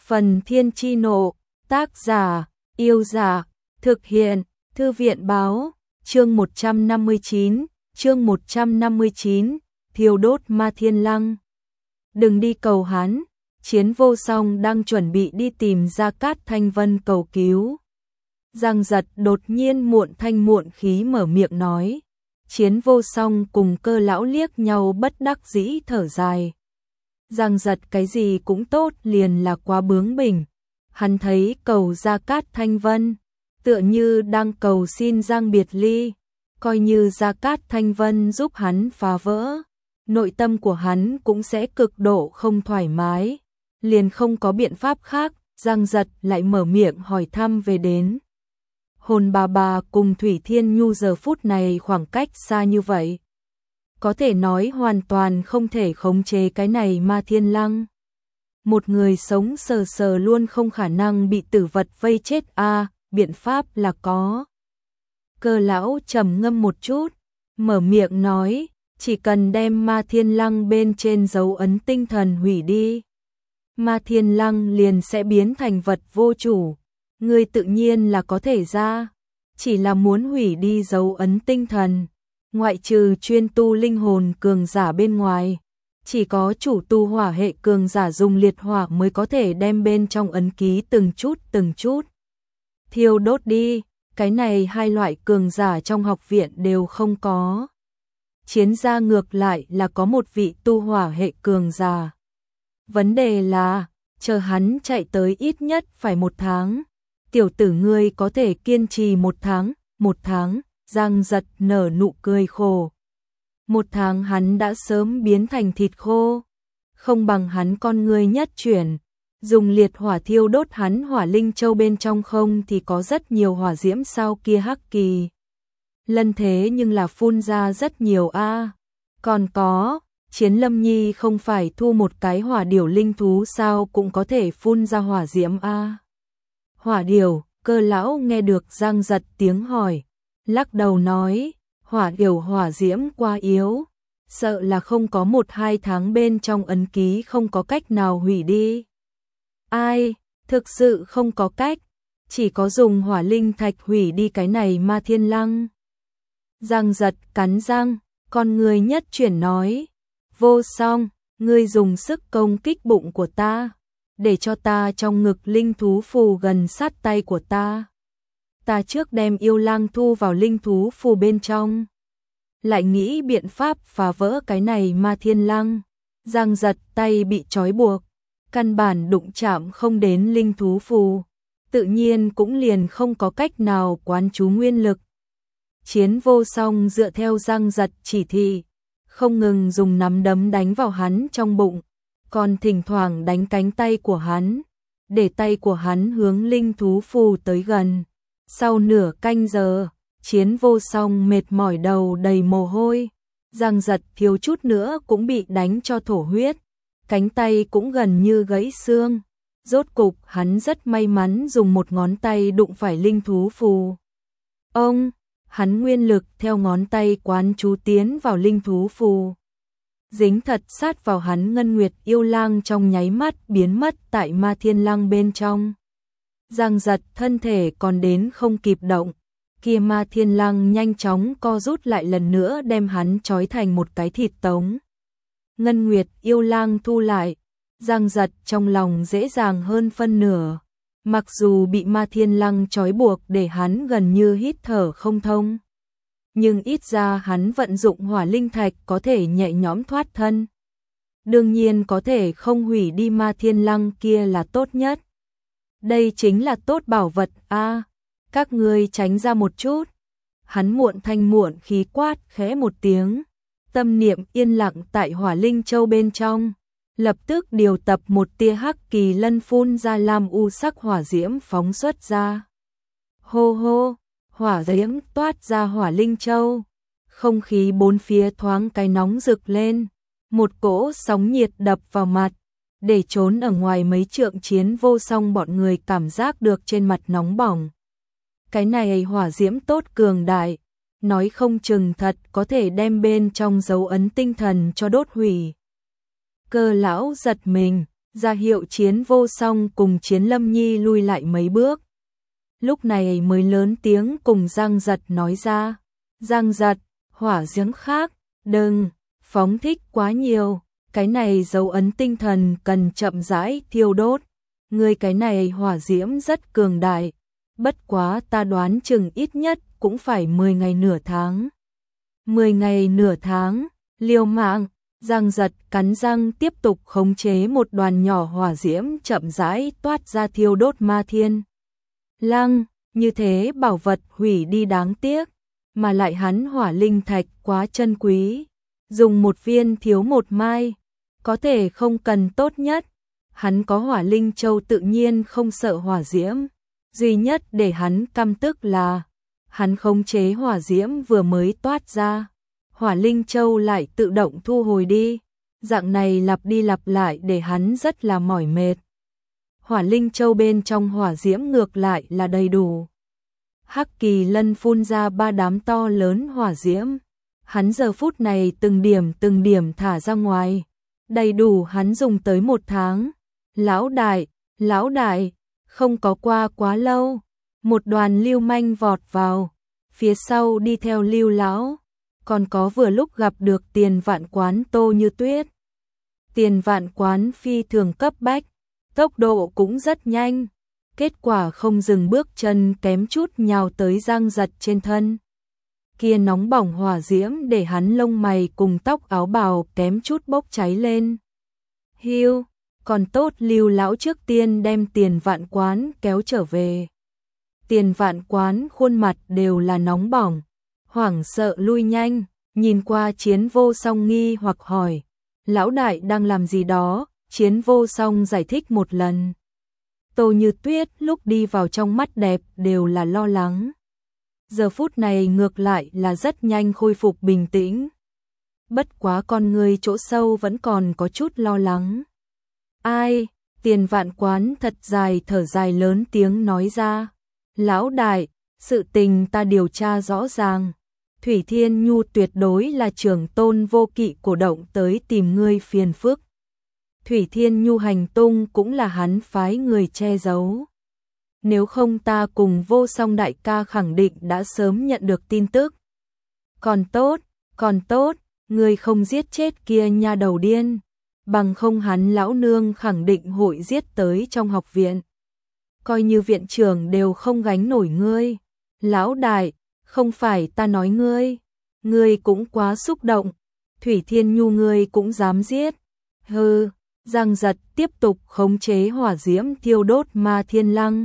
Phần Thiên Chi Nộ, tác giả, Yêu Giả, thực hiện, Thư viện Báo, chương 159, thiêu đốt Ma Thiên Lăng. Đừng đi cầu hắn, Chiến Vô Song đang chuẩn bị đi tìm Gia Cát Thanh Vân cầu cứu. Giang Giật đột nhiên muộn thanh muộn khí mở miệng nói. Chiến Vô Song cùng Cơ lão liếc nhau bất đắc dĩ thở dài. Giang Giật cái gì cũng tốt liền là quá bướng bỉnh. Hắn thấy cầu Gia Cát Thanh Vân, tựa như đang cầu xin Giang biệt ly, coi như Gia Cát Thanh Vân giúp hắn phá vỡ, nội tâm của hắn cũng sẽ cực độ không thoải mái, liền không có biện pháp khác. Giang Giật lại mở miệng hỏi thăm về đến. Hồn bà cùng Thủy Thiên Nhu giờ phút này khoảng cách xa như vậy, có thể nói hoàn toàn không thể khống chế cái này Ma Thiên Lăng. Một người sống sờ sờ luôn không khả năng bị tử vật vây chết a, biện pháp là có. Cơ lão trầm ngâm một chút, mở miệng nói, chỉ cần đem Ma Thiên Lăng bên trên dấu ấn tinh thần hủy đi, Ma Thiên Lăng liền sẽ biến thành vật vô chủ, người tự nhiên là có thể ra, chỉ là muốn hủy đi dấu ấn tinh thần, ngoại trừ chuyên tu linh hồn cường giả bên ngoài, chỉ có chủ tu hỏa hệ cường giả dùng liệt hỏa mới có thể đem bên trong ấn ký từng chút thiêu đốt đi, cái này hai loại cường giả trong học viện đều không có. Chiến gia ngược lại là có một vị tu hỏa hệ cường giả. Vấn đề là, chờ hắn chạy tới ít nhất phải 1 tháng. Tiểu tử ngươi có thể kiên trì 1 tháng, Giang Giật nở nụ cười khổ. 1 tháng hắn đã sớm biến thành thịt khô, không bằng hắn con ngươi nhất chuyển, dùng liệt hỏa thiêu đốt hắn hỏa linh châu bên trong không thì có rất nhiều hỏa diễm sao kia hắc kỳ. Lân thế nhưng là phun ra rất nhiều a. Còn có, Chiến Lâm Nhi không phải thu một cái hỏa điểu linh thú sao cũng có thể phun ra hỏa diễm a. Hỏa điểu, Cơ lão nghe được Giang Giật tiếng hỏi, lắc đầu nói, hỏa điểu hỏa diễm quá yếu, sợ là không có 1-2 tháng bên trong ấn ký không có cách nào hủy đi. Ai, thực sự không có cách, chỉ có dùng hỏa linh thạch hủy đi cái này Ma Thiên Lăng. Giang Giật cắn răng, con người nhất chuyển nói, Vô Song, ngươi dùng sức công kích bụng của ta, để cho ta trong ngực linh thú phù gần sát tay của ta. Ta trước đem yêu lang thu vào linh thú phù bên trong, lại nghĩ biện pháp phá vỡ cái này Ma Thiên Lăng. Giang Giật tay bị trói buộc, căn bản đụng chạm không đến linh thú phù, tự nhiên cũng liền không có cách nào quán chú nguyên lực. Chiến Vô Song dựa theo Giang Giật chỉ thị, không ngừng dùng nắm đấm đánh vào hắn trong bụng, còn thỉnh thoảng đánh cánh tay của hắn, để tay của hắn hướng linh thú phù tới gần. Sau nửa canh giờ, Chiến Vô Song mệt mỏi đầu đầy mồ hôi, Giang Giật thiếu chút nữa cũng bị đánh cho thổ huyết, cánh tay cũng gần như gãy xương. Rốt cục hắn rất may mắn dùng một ngón tay đụng phải linh thú phù. Hắn nguyên lực theo ngón tay quán chú tiến vào linh thú phù, dính thật sát vào hắn ngân nguyệt yêu lang trong nháy mắt biến mất tại Ma Thiên Lăng bên trong. Giang Giật thân thể còn đến không kịp động, kia Ma Thiên Lăng nhanh chóng co rút lại lần nữa đem hắn trói thành một cái thịt tống. Ngân nguyệt yêu lang thu lại, Giang Giật trong lòng dễ dàng hơn phân nửa, mặc dù bị Ma Thiên Lăng trói buộc để hắn gần như hít thở không thông, nhưng ít ra hắn vận dụng hỏa linh thạch có thể nhẹ nhõm thoát thân. Đương nhiên có thể không hủy đi Ma Thiên Lăng kia là tốt nhất. Đây chính là tốt bảo vật a, các ngươi tránh ra một chút. Hắn muộn thanh muộn khí quát khẽ một tiếng, tâm niệm yên lặng tại hỏa linh châu bên trong, lập tức điều tập một tia hắc kỳ lân phun ra lam u sắc hỏa diễm phóng xuất ra. Hô hô, hỏa diễm toát ra hỏa linh châu, không khí bốn phía thoáng cái nóng rực lên, một cỗ sóng nhiệt đập vào mặt, để trốn ở ngoài mấy trượng Chiến Vô Song bọn người cảm giác được trên mặt nóng bỏng. Cái này hỏa diễm tốt cường đại, nói không chừng thật có thể đem bên trong dấu ấn tinh thần cho đốt hủy. Cơ lão giật mình, ra hiệu Chiến Vô Song cùng Chiến Lâm Nhi lui lại mấy bước. Lúc này mới lớn tiếng cùng Giang Giật nói ra, Giang Giật, hỏa diễm khác, đừng phóng thích quá nhiều, cái này dấu ấn tinh thần cần chậm rãi thiêu đốt, người cái này hỏa diễm rất cường đại, bất quá ta đoán chừng ít nhất cũng phải 10 ngày nửa tháng. 10 ngày nửa tháng, liều mạng. Giang Giật cắn răng tiếp tục khống chế một đoàn nhỏ hỏa diễm chậm rãi toát ra thiêu đốt Ma Thiên Lăng, như thế bảo vật hủy đi đáng tiếc, mà lại hắn hỏa linh thạch quá chân quý, dùng một viên thiếu một mai, có thể không cần tốt nhất, hắn có hỏa linh châu tự nhiên không sợ hỏa diễm, duy nhất để hắn căm tức là, hắn khống chế hỏa diễm vừa mới toát ra. Hỏa Linh Châu lại tự động thu hồi đi, dạng này lặp đi lặp lại để hắn rất là mỏi mệt. Hỏa Linh Châu bên trong hỏa diễm ngược lại là đầy đủ. Hắc Kỳ Lân phun ra 3 đám to lớn hỏa diễm, hắn giờ phút này từng điểm thả ra ngoài, đầy đủ hắn dùng tới 1 tháng. Lão đại, không có qua quá lâu, một đoàn lưu manh vọt vào, phía sau đi theo Lưu lão. Còn có vừa lúc gặp được Tiền Vạn Quán Tô Như Tuyết. Tiền Vạn Quán phi thường cấp bách, tốc độ cũng rất nhanh, kết quả không dừng bước chân kém chút nhào tới Giang Giật trên thân. Kia nóng bỏng hỏa diễm để hắn lông mày cùng tóc áo bào kém chút bốc cháy lên. Hiu, còn tốt Lưu lão trước tiên đem Tiền Vạn Quán kéo trở về. Tiền Vạn Quán khuôn mặt đều là nóng bỏng, hoảng sợ lui nhanh, nhìn qua Chiến Vô Song nghi hoặc hỏi, lão đại đang làm gì đó, Chiến Vô Song giải thích một lần. Tô Như Tuyết lúc đi vào trong mắt đẹp đều là lo lắng. Giờ phút này ngược lại là rất nhanh khôi phục bình tĩnh. Bất quá con người chỗ sâu vẫn còn có chút lo lắng. Ai, Tiền Vạn Quán thật dài thở dài lớn tiếng nói ra, lão đại, sự tình ta điều tra rõ ràng. Thủy Thiên Nhu tuyệt đối là Trưởng Tôn Vô Kỵ cổ động tới tìm ngươi phiền phức. Thủy Thiên Nhu hành tung cũng là hắn phái người che giấu. Nếu không ta cùng Vô Song đại ca khẳng định đã sớm nhận được tin tức. Còn tốt, ngươi không giết chết kia nha đầu điên, bằng không hắn lão nương khẳng định hội giết tới trong học viện. Coi như viện trưởng đều không gánh nổi ngươi. Lão đại, không phải ta nói ngươi cũng quá xúc động, Thủy Thiên Nhu ngươi cũng dám giết. Hừ, Giang Giật tiếp tục khống chế hỏa diễm thiêu đốt Ma Thiên Lăng.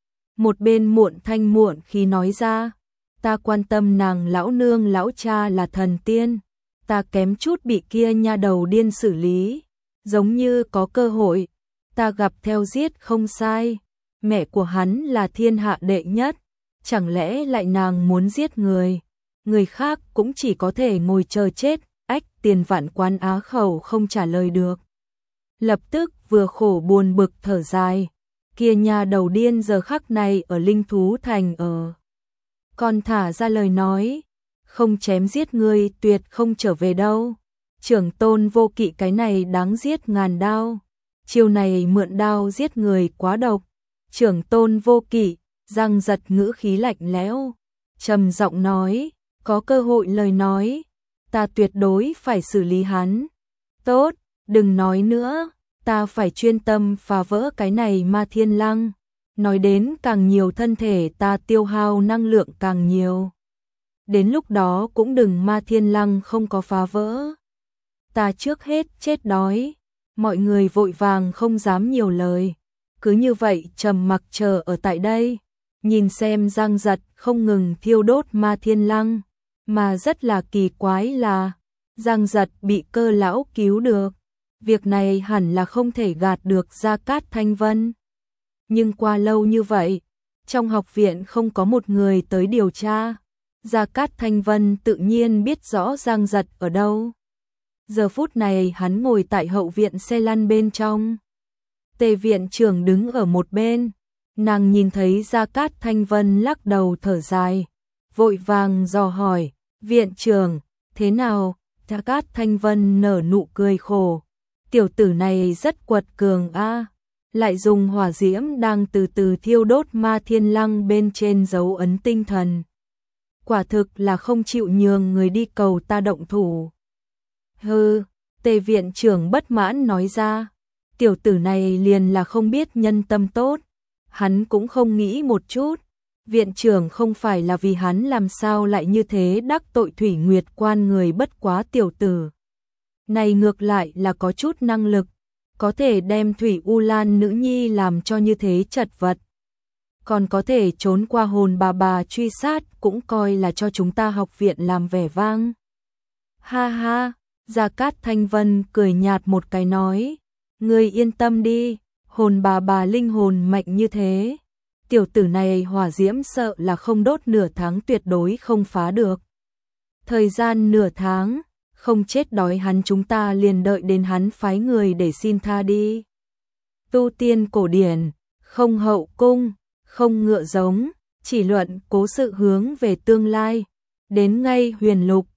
Một bên muộn thanh muộn khi nói ra, ta quan tâm nàng lão nương lão cha là thần tiên, ta kém chút bị kia nha đầu điên xử lý, giống như có cơ hội, ta gặp theo giết không sai, mẹ của hắn là thiên hạ đệ nhất. Chẳng lẽ lại nàng muốn giết người khác cũng chỉ có thể ngồi chờ chết, Tiền Vạn Quán á khẩu không trả lời được. Lập tức vừa khổ buồn bực thở dài, kia nhà đầu điên giờ khắc này ở Linh Thú Thành ở. Còn thả ra lời nói, không chém giết ngươi tuyệt không trở về đâu. Trưởng Tôn Vô Kỵ cái này đáng giết ngàn đao, chiêu này mượn đao giết người quá độc. Trưởng Tôn Vô Kỵ, Giang Giật ngữ khí lạnh lẽo, trầm giọng nói, có cơ hội lời nói, ta tuyệt đối phải xử lý hắn. Tốt, đừng nói nữa, ta phải chuyên tâm phá vỡ cái này Ma Thiên Lăng. Nói đến càng nhiều thân thể ta tiêu hao năng lượng càng nhiều. Đến lúc đó cũng đừng Ma Thiên Lăng không có phá vỡ. Ta trước hết chết đói. Mọi người vội vàng không dám nhiều lời. Cứ như vậy trầm mặc chờ ở tại đây. Nhìn xem Giang Giật không ngừng thiêu đốt Ma Thiên Lăng. Mà rất là kỳ quái là Giang Giật bị Cơ lão cứu được. Việc này hẳn là không thể gạt được Gia Cát Thanh Vân. Nhưng qua lâu như vậy, trong học viện không có một người tới điều tra. Gia Cát Thanh Vân tự nhiên biết rõ Giang Giật ở đâu. Giờ phút này hắn ngồi tại hậu viện xe lăn bên trong. Tề viện trưởng đứng ở một bên. Nàng nhìn thấy Gia Cát Thanh Vân lắc đầu thở dài. Vội vàng dò hỏi, viện trưởng, thế nào? Gia Cát Thanh Vân nở nụ cười khổ. tiểu tử này rất quật cường a, lại dùng hỏa diễm đang từ từ thiêu đốt Ma Thiên Lăng bên trên dấu ấn tinh thần. Quả thực là không chịu nhường người đi cầu ta động thủ. Hừ, Tề viện trưởng bất mãn nói ra, tiểu tử này liền là không biết nhân tâm tốt, hắn cũng không nghĩ một chút. Viện trưởng không phải là vì hắn làm sao lại như thế đắc tội Thủy Nguyệt Quan người, bất quá tiểu tử này ngược lại là có chút năng lực, có thể đem Thủy U Lan nữ nhi làm cho như thế chật vật. Còn có thể trốn qua hồn bà truy sát, cũng coi là cho chúng ta học viện làm vẻ vang. Ha ha, Gia Cát Thanh Vân cười nhạt một cái nói, ngươi yên tâm đi, hồn bà linh hồn mạnh như thế, tiểu tử này hỏa diễm sợ là không đốt nửa tháng tuyệt đối không phá được. Thời gian nửa tháng, không chết đói hắn chúng ta liền đợi đến hắn phái người để xin tha đi. Tu tiên cổ điển, không hậu cung, không ngựa giống, chỉ luận cố sự hướng về tương lai, đến ngay huyền lục,